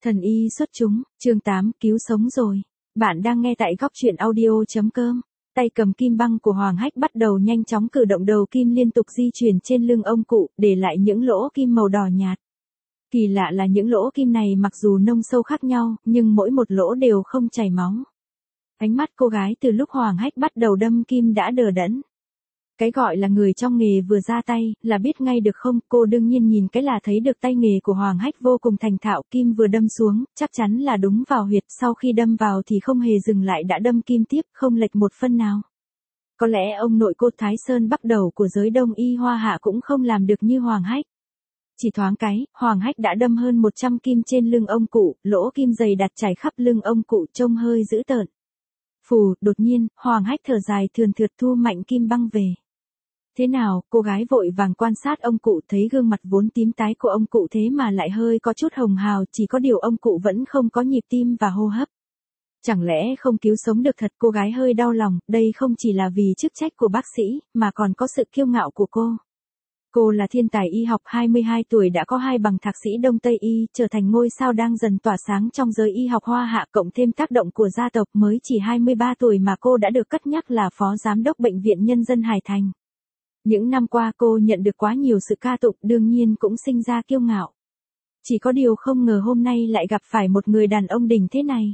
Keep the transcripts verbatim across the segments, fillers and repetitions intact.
Thần y xuất chúng, chương tám, cứu sống rồi. Bạn đang nghe tại góc truyện audio.com. Tay cầm kim băng của Hoàng Hách bắt đầu nhanh chóng cử động, đầu kim liên tục di chuyển trên lưng ông cụ, để lại những lỗ kim màu đỏ nhạt. Kỳ lạ là những lỗ kim này mặc dù nông sâu khác nhau, nhưng mỗi một lỗ đều không chảy máu. Ánh mắt cô gái từ lúc Hoàng Hách bắt đầu đâm kim đã đờ đẫn. Cái gọi là người trong nghề vừa ra tay, là biết ngay được không? Cô đương nhiên nhìn cái là thấy được tay nghề của Hoàng Hách vô cùng thành thạo, kim vừa đâm xuống, chắc chắn là đúng vào huyệt, sau khi đâm vào thì không hề dừng lại đã đâm kim tiếp, không lệch một phân nào. Có lẽ ông nội cô Thái Sơn Bắc Đầu của giới đông y Hoa Hạ cũng không làm được như Hoàng Hách. Chỉ thoáng cái, Hoàng Hách đã đâm hơn một trăm kim trên lưng ông cụ, lỗ kim dày đặt trải khắp lưng ông cụ trông hơi dữ tợn. Phù, đột nhiên, Hoàng Hách thở dài thườn thượt thu mạnh kim băng về. Thế nào? Cô gái vội vàng quan sát ông cụ, thấy gương mặt vốn tím tái của ông cụ thế mà lại hơi có chút hồng hào, chỉ có điều ông cụ vẫn không có nhịp tim và hô hấp. Chẳng lẽ không cứu sống được thật? Cô gái hơi đau lòng, đây không chỉ là vì chức trách của bác sĩ, mà còn có sự kiêu ngạo của cô. Cô là thiên tài y học, hai mươi hai tuổi đã có hai bằng thạc sĩ Đông Tây y, trở thành ngôi sao đang dần tỏa sáng trong giới y học Hoa Hạ, cộng thêm tác động của gia tộc, mới chỉ hai mươi ba tuổi mà cô đã được cất nhắc là phó giám đốc bệnh viện Nhân dân Hải Thành. Những năm qua cô nhận được quá nhiều sự ca tụng, đương nhiên cũng sinh ra kiêu ngạo. Chỉ có điều không ngờ hôm nay lại gặp phải một người đàn ông đỉnh thế này.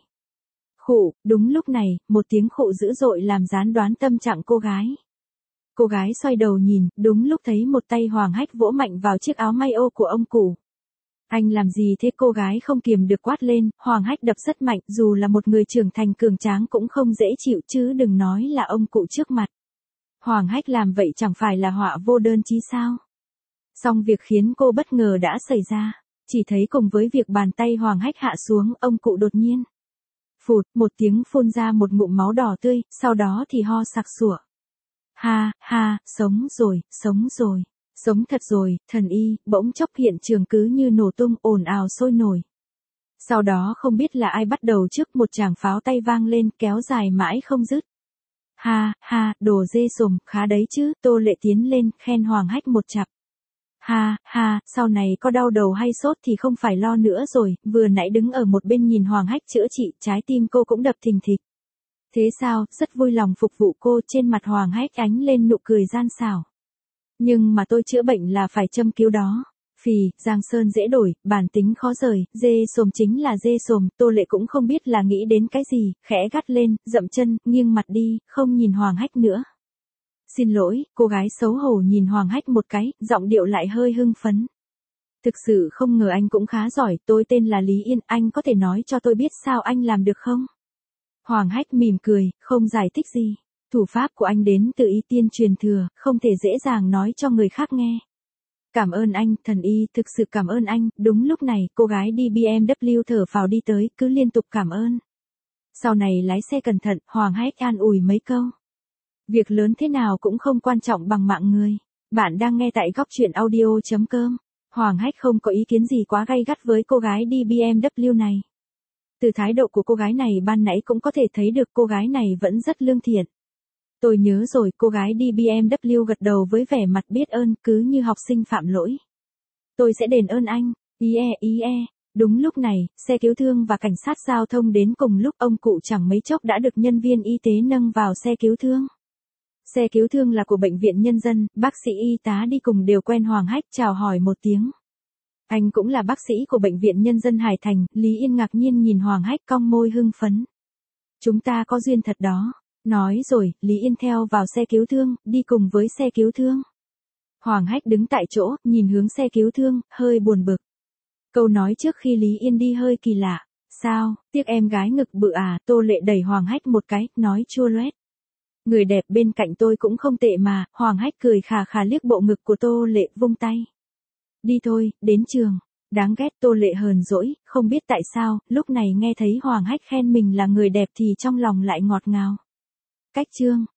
Khụ, đúng lúc này, một tiếng khụ dữ dội làm gián đoán tâm trạng cô gái. Cô gái xoay đầu nhìn, đúng lúc thấy một tay Hoàng Hách vỗ mạnh vào chiếc áo may ô của ông cụ. Anh làm gì thế? Cô gái không kiềm được quát lên. Hoàng Hách đập rất mạnh, dù là một người trưởng thành cường tráng cũng không dễ chịu, chứ đừng nói là ông cụ trước mặt. Hoàng Hách làm vậy chẳng phải là họa vô đơn chí sao? Song việc khiến cô bất ngờ đã xảy ra. Chỉ thấy cùng với việc bàn tay Hoàng Hách hạ xuống, ông cụ đột nhiên phụt một tiếng phun ra một ngụm máu đỏ tươi, sau đó thì ho sặc sụa. Ha, ha, sống rồi, sống rồi, sống thật rồi. Thần y, bỗng chốc hiện trường cứ như nổ tung, ồn ào sôi nổi. Sau đó không biết là ai bắt đầu trước, một tràng pháo tay vang lên, kéo dài mãi không dứt. Ha, ha, đồ dê sồm, khá đấy chứ? Tô Lệ tiến lên, khen Hoàng Hách một chặp. Ha, ha, sau này có đau đầu hay sốt thì không phải lo nữa rồi, vừa nãy đứng ở một bên nhìn Hoàng Hách chữa trị, trái tim cô cũng đập thình thịch. Thế sao? Rất vui lòng phục vụ cô. Trên mặt Hoàng Hách ánh lên nụ cười gian xảo. Nhưng mà tôi chữa bệnh là phải châm cứu đó. Phì, Giang Sơn dễ đổi, bản tính khó rời, dê sồm chính là dê sồm. Tô Lệ cũng không biết là nghĩ đến cái gì, khẽ gắt lên, dậm chân, nghiêng mặt đi, không nhìn Hoàng Hách nữa. Xin lỗi, cô gái xấu hổ nhìn Hoàng Hách một cái, giọng điệu lại hơi hưng phấn. Thực sự không ngờ anh cũng khá giỏi, tôi tên là Lý Yên, anh có thể nói cho tôi biết sao anh làm được không? Hoàng Hách mỉm cười, không giải thích gì. Thủ pháp của anh đến từ y tiên truyền thừa, không thể dễ dàng nói cho người khác nghe. Cảm ơn anh, thần y, thực sự cảm ơn anh. Đúng lúc này, cô gái đi bê em vê thở phào đi tới, cứ liên tục cảm ơn. Sau này lái xe cẩn thận, Hoàng Hách an ủi mấy câu. Việc lớn thế nào cũng không quan trọng bằng mạng người. Bạn đang nghe tại góc truyện audio.com. Hoàng Hách không có ý kiến gì quá gay gắt với cô gái đi bê em vê này. Từ thái độ của cô gái này ban nãy cũng có thể thấy được cô gái này vẫn rất lương thiện. Tôi nhớ rồi, cô gái đi bê em vê gật đầu với vẻ mặt biết ơn, cứ như học sinh phạm lỗi. Tôi sẽ đền ơn anh, ý e ý e. Đúng lúc này, xe cứu thương và cảnh sát giao thông đến cùng lúc, ông cụ chẳng mấy chốc đã được nhân viên y tế nâng vào xe cứu thương. Xe cứu thương là của bệnh viện Nhân dân, bác sĩ y tá đi cùng đều quen Hoàng Hách, chào hỏi một tiếng. Anh cũng là bác sĩ của bệnh viện Nhân dân Hải Thành. Lý Yên ngạc nhiên nhìn Hoàng Hách, cong môi hưng phấn. Chúng ta có duyên thật đó. Nói rồi, Lý Yên theo vào xe cứu thương, đi cùng với xe cứu thương. Hoàng Hách đứng tại chỗ, nhìn hướng xe cứu thương, hơi buồn bực. Câu nói trước khi Lý Yên đi hơi kỳ lạ. Sao, tiếc em gái ngực bự à? Tô Lệ đẩy Hoàng Hách một cái, nói chua loét. Người đẹp bên cạnh tôi cũng không tệ mà. Hoàng Hách cười khà khà liếc bộ ngực của Tô Lệ, vung tay. Đi thôi, đến trường. Đáng ghét. Tô Lệ hờn dỗi, không biết tại sao, lúc này nghe thấy Hoàng Hách khen mình là người đẹp thì trong lòng lại ngọt ngào. Cách chương.